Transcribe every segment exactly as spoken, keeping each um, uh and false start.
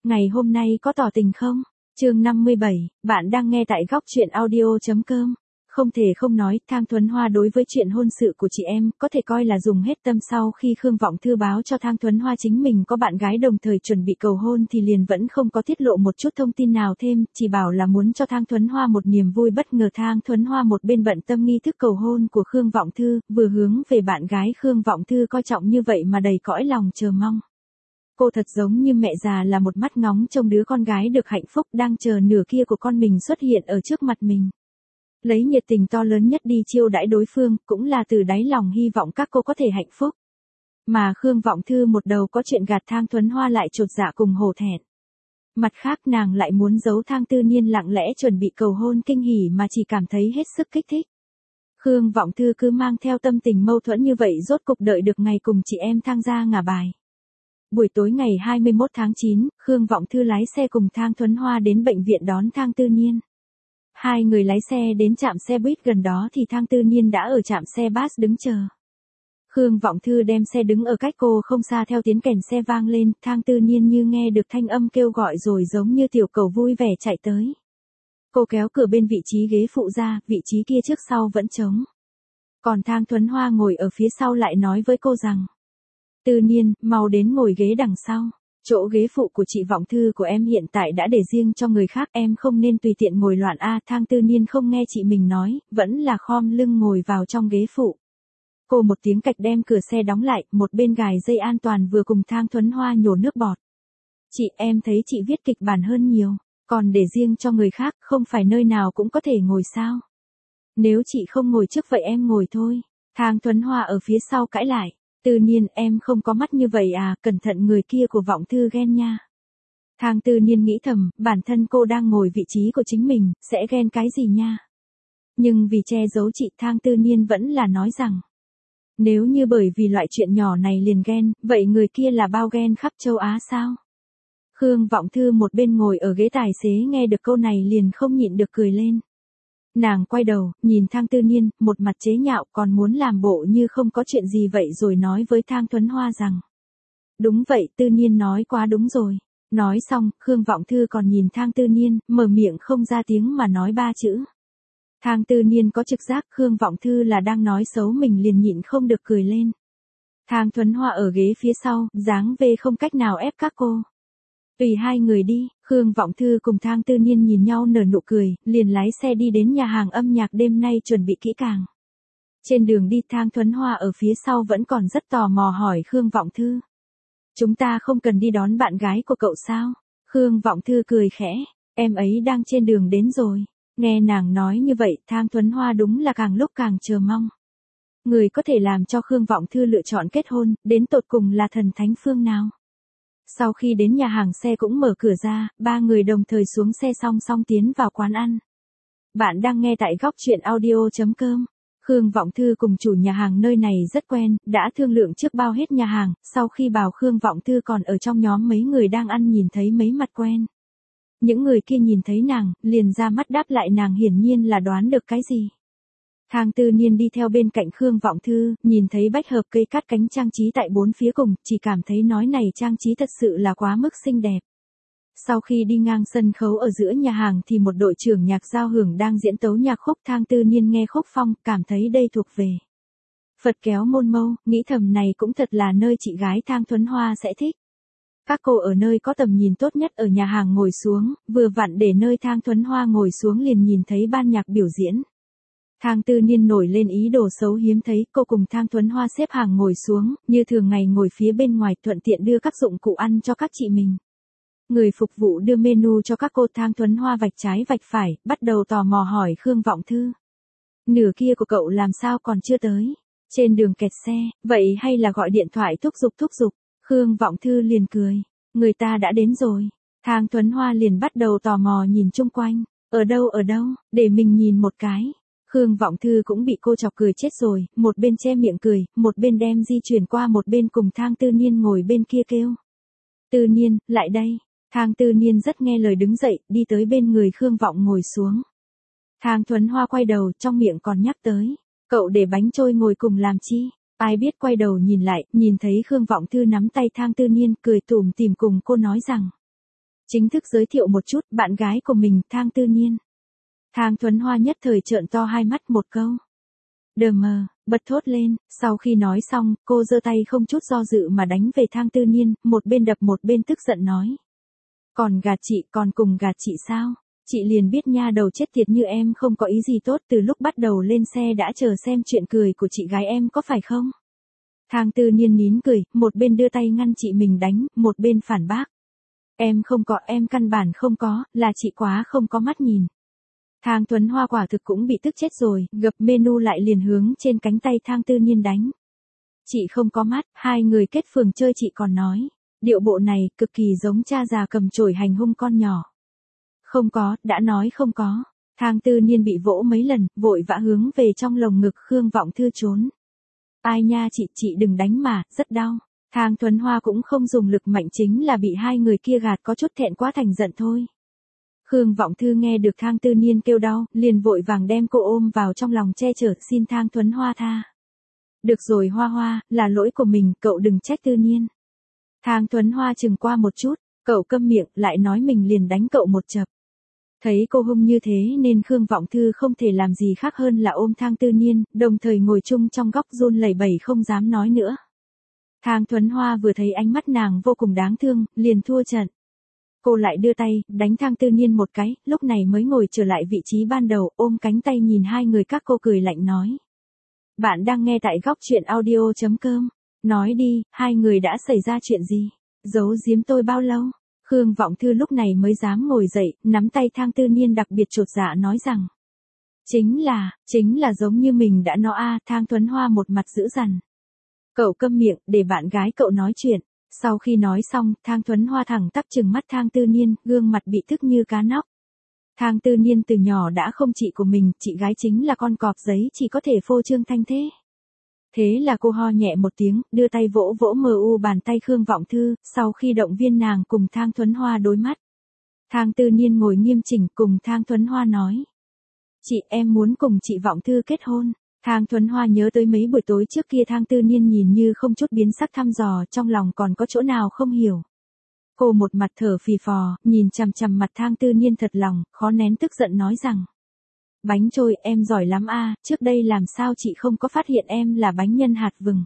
ngày hôm nay có tỏ tình không? Chương năm mươi bảy, bạn đang nghe tại góc truyện audio chấm com. Không thể không nói, Thang Thuấn Hoa đối với chuyện hôn sự của chị em, có thể coi là dùng hết tâm. Sau khi Khương Vọng Thư báo cho Thang Thuấn Hoa chính mình có bạn gái đồng thời chuẩn bị cầu hôn thì liền vẫn không có tiết lộ một chút thông tin nào thêm, chỉ bảo là muốn cho Thang Thuấn Hoa một niềm vui bất ngờ. Thang Thuấn Hoa một bên bận tâm nghi thức cầu hôn của Khương Vọng Thư, vừa hướng về bạn gái Khương Vọng Thư coi trọng như vậy mà đầy cõi lòng chờ mong. Cô thật giống như mẹ già là một mắt ngóng trông đứa con gái được hạnh phúc đang chờ nửa kia của con mình xuất hiện ở trước mặt mình. Lấy nhiệt tình to lớn nhất đi chiêu đãi đối phương, cũng là từ đáy lòng hy vọng các cô có thể hạnh phúc. Mà Khương Vọng Thư một đầu có chuyện gạt Thang Thuấn Hoa lại chột dạ cùng hổ thẹn. Mặt khác nàng lại muốn giấu Thang Tư Niên lặng lẽ chuẩn bị cầu hôn kinh hỉ mà chỉ cảm thấy hết sức kích thích. Khương Vọng Thư cứ mang theo tâm tình mâu thuẫn như vậy rốt cục đợi được ngày cùng chị em Thang gia ngả bài. Buổi tối ngày hai mươi mốt tháng chín, Khương Vọng Thư lái xe cùng Thang Thuấn Hoa đến bệnh viện đón Thang Tư Niên. Hai người lái xe đến trạm xe buýt gần đó thì Thang Tư Niên đã ở trạm xe bus đứng chờ. Khương Vọng Thư đem xe đứng ở cách cô không xa theo tiếng kèn xe vang lên, Thang Tư Niên như nghe được thanh âm kêu gọi rồi giống như tiểu cầu vui vẻ chạy tới. Cô kéo cửa bên vị trí ghế phụ ra, vị trí kia trước sau vẫn trống. Còn Thang Thuấn Hoa ngồi ở phía sau lại nói với cô rằng: Tư Niên, mau đến ngồi ghế đằng sau. Chỗ ghế phụ của chị Vọng Thư của em hiện tại đã để riêng cho người khác, em không nên tùy tiện ngồi loạn a. Thang Tư Niên không nghe chị mình nói, vẫn là khom lưng ngồi vào trong ghế phụ. Cô một tiếng cạch đem cửa xe đóng lại, một bên gài dây an toàn vừa cùng Thang Thuấn Hoa nhổ nước bọt. Chị, em thấy chị viết kịch bản hơn nhiều, còn để riêng cho người khác, không phải nơi nào cũng có thể ngồi sao? Nếu chị không ngồi trước vậy em ngồi thôi. Thang Thuấn Hoa ở phía sau cãi lại. Tư Niên, em không có mắt như vậy à, cẩn thận người kia của Vọng Thư ghen nha. Thang Tư Niên nghĩ thầm, bản thân cô đang ngồi vị trí của chính mình, sẽ ghen cái gì nha. Nhưng vì che giấu chị, Thang Tư Niên vẫn là nói rằng, nếu như bởi vì loại chuyện nhỏ này liền ghen, vậy người kia là bao ghen khắp châu Á sao? Khương Vọng Thư một bên ngồi ở ghế tài xế nghe được câu này liền không nhịn được cười lên. Nàng quay đầu, nhìn Thang Tư Niên, một mặt chế nhạo còn muốn làm bộ như không có chuyện gì vậy rồi nói với Thang Thuấn Hoa rằng. Đúng vậy, Tư Niên nói quá đúng rồi. Nói xong, Khương Vọng Thư còn nhìn Thang Tư Niên, mở miệng không ra tiếng mà nói ba chữ. Thang Tư Niên có trực giác Khương Vọng Thư là đang nói xấu mình liền nhịn không được cười lên. Thang Thuấn Hoa ở ghế phía sau, dáng về không cách nào ép các cô. Tùy hai người đi, Khương Vọng Thư cùng Thang Tư Niên nhìn nhau nở nụ cười, liền lái xe đi đến nhà hàng âm nhạc đêm nay chuẩn bị kỹ càng. Trên đường đi Thang Thuấn Hoa ở phía sau vẫn còn rất tò mò hỏi Khương Vọng Thư. Chúng ta không cần đi đón bạn gái của cậu sao? Khương Vọng Thư cười khẽ, em ấy đang trên đường đến rồi. Nghe nàng nói như vậy Thang Thuấn Hoa đúng là càng lúc càng chờ mong. Người có thể làm cho Khương Vọng Thư lựa chọn kết hôn, đến tột cùng là thần thánh phương nào? Sau khi đến nhà hàng xe cũng mở cửa ra, ba người đồng thời xuống xe song song tiến vào quán ăn. Bạn đang nghe tại góc truyện audio chấm com. Khương Vọng Thư cùng chủ nhà hàng nơi này rất quen, đã thương lượng trước bao hết nhà hàng, sau khi bảo Khương Vọng Thư còn ở trong nhóm mấy người đang ăn nhìn thấy mấy mặt quen. Những người kia nhìn thấy nàng, liền ra mắt đáp lại nàng hiển nhiên là đoán được cái gì. Thang Tư Niên đi theo bên cạnh Khương Vọng Thư, nhìn thấy bách hợp cây cắt cánh trang trí tại bốn phía cùng, chỉ cảm thấy nói này trang trí thật sự là quá mức xinh đẹp. Sau khi đi ngang sân khấu ở giữa nhà hàng thì một đội trưởng nhạc giao hưởng đang diễn tấu nhạc khúc. Thang Tư Niên nghe khúc phong, cảm thấy đây thuộc về Phật kéo môn mâu, nghĩ thầm này cũng thật là nơi chị gái Thang Thuấn Hoa sẽ thích. Các cô ở nơi có tầm nhìn tốt nhất ở nhà hàng ngồi xuống, vừa vặn để nơi Thang Thuấn Hoa ngồi xuống liền nhìn thấy ban nhạc biểu diễn. Thang Tư Niên nổi lên ý đồ xấu hiếm thấy, cô cùng Thang Thuấn Hoa xếp hàng ngồi xuống, như thường ngày ngồi phía bên ngoài thuận tiện đưa các dụng cụ ăn cho các chị mình. Người phục vụ đưa menu cho các cô. Thang Thuấn Hoa vạch trái vạch phải, bắt đầu tò mò hỏi Khương Vọng Thư. Nửa kia của cậu làm sao còn chưa tới? Trên đường kẹt xe, vậy hay là gọi điện thoại thúc giục thúc giục? Khương Vọng Thư liền cười, người ta đã đến rồi. Thang Thuấn Hoa liền bắt đầu tò mò nhìn chung quanh, ở đâu ở đâu, để mình nhìn một cái. Khương Vọng Thư cũng bị cô chọc cười chết rồi, một bên che miệng cười, một bên đem di chuyển qua một bên cùng Thang Tư Niên ngồi bên kia kêu. Tư Niên, lại đây. Thang Tư Niên rất nghe lời đứng dậy, đi tới bên người Khương Vọng ngồi xuống. Thang Thuấn Hoa quay đầu, trong miệng còn nhắc tới, cậu để bánh trôi ngồi cùng làm chi? Ai biết quay đầu nhìn lại, nhìn thấy Khương Vọng Thư nắm tay Thang Tư Niên, cười tủm tỉm cùng cô nói rằng. Chính thức giới thiệu một chút, bạn gái của mình, Thang Tư Nhiên. Thang Thuấn Hoa nhất thời trợn to hai mắt một câu. Đờ mờ, bật thốt lên, sau khi nói xong, cô giơ tay không chút do dự mà đánh về Thang Tư Nhiên, một bên đập một bên tức giận nói. Còn gạt chị, còn cùng gạt chị sao? Chị liền biết nha đầu chết tiệt như em không có ý gì tốt, từ lúc bắt đầu lên xe đã chờ xem chuyện cười của chị gái em có phải không? Thang Tư Nhiên nín cười, một bên đưa tay ngăn chị mình đánh, một bên phản bác. Em không có, em căn bản không có, là chị quá không có mắt nhìn. Thang Thuấn Hoa quả thực cũng bị tức chết rồi, gập menu lại liền hướng trên cánh tay Thang Tư Nhiên đánh. Chị không có mắt, hai người kết phường chơi chị còn nói. Điệu bộ này, cực kỳ giống cha già cầm chổi hành hung con nhỏ. Không có, đã nói không có. Thang Tư Nhiên bị vỗ mấy lần, vội vã hướng về trong lồng ngực Khương Vọng Thư trốn. Ai nha chị, chị đừng đánh mà, rất đau. Thang Thuấn Hoa cũng không dùng lực mạnh, chính là bị hai người kia gạt có chút thẹn quá thành giận thôi. Khương Vọng Thư nghe được Thang Tư Nhiên kêu đau, liền vội vàng đem cô ôm vào trong lòng che chở, xin Thang Thuấn Hoa tha. Được rồi Hoa Hoa, là lỗi của mình, cậu đừng trách Tư Nhiên. Thang Thuấn Hoa chừng qua một chút, cậu câm miệng, lại nói mình liền đánh cậu một chập. Thấy cô hung như thế nên Khương Vọng Thư không thể làm gì khác hơn là ôm Thang Tư Nhiên, đồng thời ngồi chung trong góc run lẩy bẩy không dám nói nữa. Thang Thuấn Hoa vừa thấy ánh mắt nàng vô cùng đáng thương, liền thua trận. Cô lại đưa tay, đánh Thang Tư Nhiên một cái, lúc này mới ngồi trở lại vị trí ban đầu, ôm cánh tay nhìn hai người các cô cười lạnh nói. Bạn đang nghe tại góc truyện audio chấm com. Nói đi, hai người đã xảy ra chuyện gì? Giấu giếm tôi bao lâu? Khương Vọng Thư lúc này mới dám ngồi dậy, nắm tay Thang Tư Nhiên đặc biệt chột dạ nói rằng. Chính là, chính là giống như mình đã nói a. Thang Thuấn Hoa một mặt dữ dằn. Cậu câm miệng, để bạn gái cậu nói chuyện. Sau khi nói xong, Thang Thuấn Hoa thẳng tắp trừng mắt Thang Tư Nhiên, gương mặt bị tức như cá nóc. Thang Tư Nhiên từ nhỏ đã không chị của mình, chị gái chính là con cọp giấy chỉ có thể phô trương thanh thế. Thế là cô ho nhẹ một tiếng, đưa tay vỗ vỗ mờ u bàn tay Khương Vọng Thư, sau khi động viên nàng cùng Thang Thuấn Hoa đối mắt. Thang Tư Nhiên ngồi nghiêm chỉnh cùng Thang Thuấn Hoa nói. Chị em muốn cùng chị Vọng Thư kết hôn. Thang Thuấn Hoa nhớ tới mấy buổi tối trước kia Thang Tư Nhiên nhìn như không chút biến sắc thăm dò, trong lòng còn có chỗ nào không hiểu. Cô một mặt thở phì phò, nhìn chằm chằm mặt Thang Tư Nhiên thật lòng, khó nén tức giận nói rằng. Bánh trôi, em giỏi lắm a, trước đây làm sao chị không có phát hiện em là bánh nhân hạt vừng.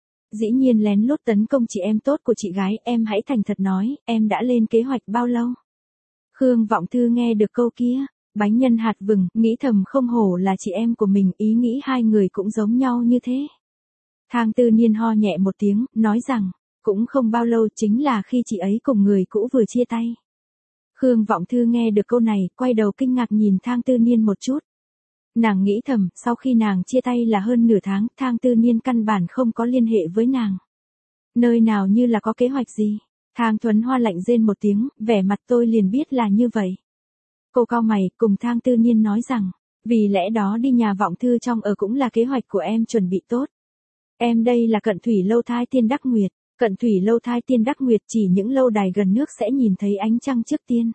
Dĩ nhiên lén lút tấn công chị em tốt của chị gái, em hãy thành thật nói, em đã lên kế hoạch bao lâu? Khương Vọng Thư nghe được câu kia, bánh nhân hạt vừng, nghĩ thầm không hổ là chị em của mình, ý nghĩ hai người cũng giống nhau như thế. Thang Tư Nhiên ho nhẹ một tiếng, nói rằng, cũng không bao lâu, chính là khi chị ấy cùng người cũ vừa chia tay. Khương Vọng Thư nghe được câu này, quay đầu kinh ngạc nhìn Thang Tư Nhiên một chút. Nàng nghĩ thầm, sau khi nàng chia tay là hơn nửa tháng, Thang Tư Nhiên căn bản không có liên hệ với nàng. Nơi nào như là có kế hoạch gì? Thang Thuấn Hoa lạnh rên một tiếng, vẻ mặt tôi liền biết là như vậy. Cô cau mày, cùng Thang Tư Nhiên nói rằng, vì lẽ đó đi nhà Vọng Thư trong ở cũng là kế hoạch của em chuẩn bị tốt. Em đây là Cận Thủy Lâu Thai Tiên Đắc Nguyệt, Cận Thủy Lâu Thai Tiên Đắc Nguyệt chỉ những lâu đài gần nước sẽ nhìn thấy ánh trăng trước tiên.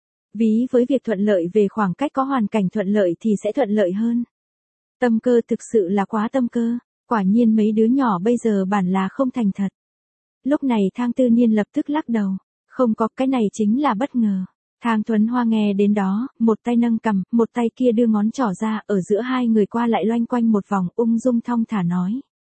Ví với việc thuận lợi về khoảng cách có hoàn cảnh thuận lợi thì sẽ thuận lợi hơn. Tâm cơ thực sự là quá tâm cơ, quả nhiên mấy đứa nhỏ bây giờ bản là không thành thật. Lúc này Thang Tư Nhiên lập tức lắc đầu, không có, cái này chính là bất ngờ. Thang Thuấn Hoa nghe đến đó, một tay nâng cằm, một tay kia đưa ngón trỏ ra, ở giữa hai người qua lại loanh quanh một vòng, ung dung thong thả nói.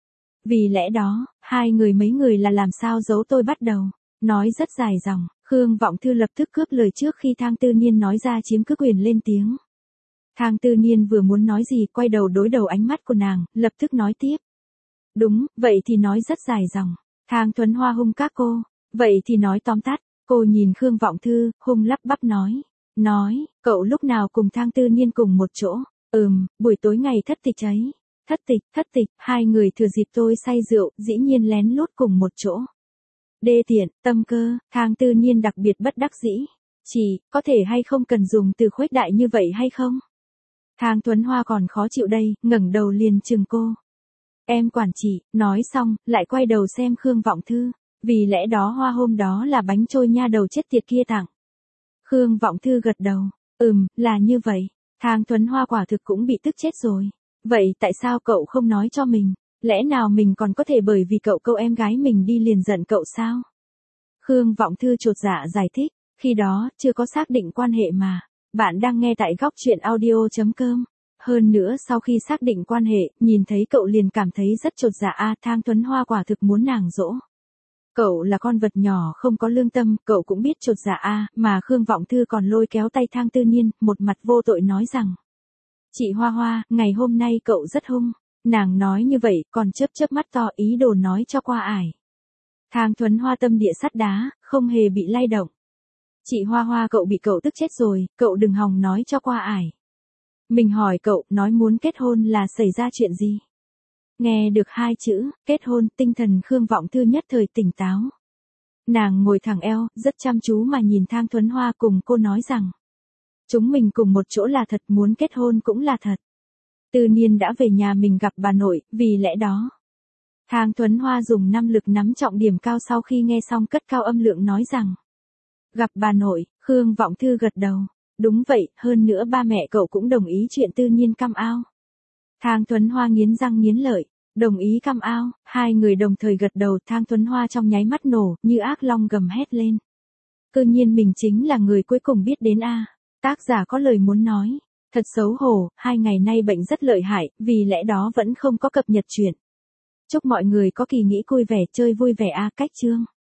Vì lẽ đó, hai người mấy người là làm sao giấu tôi bắt đầu, nói rất dài dòng. Khương Vọng Thư lập tức cướp lời trước khi Thang Tư Nhiên nói ra chiếm cứ quyền lên tiếng. Thang Tư Nhiên vừa muốn nói gì, quay đầu đối đầu ánh mắt của nàng, lập tức nói tiếp. Đúng, vậy thì nói rất dài dòng. Thang Thuấn Hoa hung các cô, vậy thì nói tóm tắt. Cô nhìn Khương Vọng Thư, hung lắp bắp nói. Nói, cậu lúc nào cùng Thang Tư Nhiên cùng một chỗ? Ừm, buổi tối ngày thất tịch ấy. Thất tịch, thất tịch, hai người thừa dịp tôi say rượu, dĩ nhiên lén lút cùng một chỗ. Đê tiện, tâm cơ, Thang Tư Nhiên đặc biệt bất đắc dĩ. Chỉ, có thể hay không cần dùng từ khuếch đại như vậy hay không? Thang Thuấn Hoa còn khó chịu đây, ngẩng đầu liền chừng cô. Em quản chị, nói xong, lại quay đầu xem Khương Vọng Thư. Vì lẽ đó hoa hôm đó là bánh trôi nha đầu chết tiệt kia tặng. Khương Vọng Thư gật đầu, ừm, là như vậy. Thang Thuấn Hoa quả thực cũng bị tức chết rồi. Vậy tại sao cậu không nói cho mình? Lẽ nào mình còn có thể bởi vì cậu câu em gái mình đi liền giận cậu sao? Khương Vọng Thư chột dạ giải thích. Khi đó, chưa có xác định quan hệ mà. Bạn đang nghe tại góc chuyện audio.com. Hơn nữa sau khi xác định quan hệ, nhìn thấy cậu liền cảm thấy rất chột dạ a, Thang Thuấn Hoa quả thực muốn nàng dỗ. Cậu là con vật nhỏ không có lương tâm, cậu cũng biết chột dạ a, mà Khương Vọng Thư còn lôi kéo tay Thang Tư Nhiên, một mặt vô tội nói rằng: "Chị Hoa Hoa, ngày hôm nay cậu rất hung." Nàng nói như vậy, còn chớp chớp mắt to ý đồ nói cho qua ải. Thang Thuấn Hoa tâm địa sắt đá, không hề bị lay động. "Chị Hoa Hoa, cậu bị cậu tức chết rồi, cậu đừng hòng nói cho qua ải." Mình hỏi cậu, nói muốn kết hôn là xảy ra chuyện gì? Nghe được hai chữ, kết hôn, tinh thần Khương Vọng Thư nhất thời tỉnh táo. Nàng ngồi thẳng eo, rất chăm chú mà nhìn Thang Thuấn Hoa cùng cô nói rằng: "Chúng mình cùng một chỗ là thật, muốn kết hôn cũng là thật." Tư Nhiên đã về nhà mình gặp bà nội, vì lẽ đó. Thang Thuấn Hoa dùng năm lực nắm trọng điểm cao sau khi nghe xong cất cao âm lượng nói rằng: "Gặp bà nội." Khương Vọng Thư gật đầu. "Đúng vậy, hơn nữa ba mẹ cậu cũng đồng ý chuyện Tư Nhiên cam ao." Thang Thuấn Hoa nghiến răng nghiến lợi. Đồng ý cam ao, hai người đồng thời gật đầu. Thang Thuấn Hoa trong nháy mắt nổ, như ác long gầm hét lên. Cơ nhiên mình chính là người cuối cùng biết đến a. Tác giả có lời muốn nói. Thật xấu hổ, hai ngày nay bệnh rất lợi hại, vì lẽ đó vẫn không có cập nhật chuyện. Chúc mọi người có kỳ nghỉ vui vẻ, chơi vui vẻ a. Cách chương.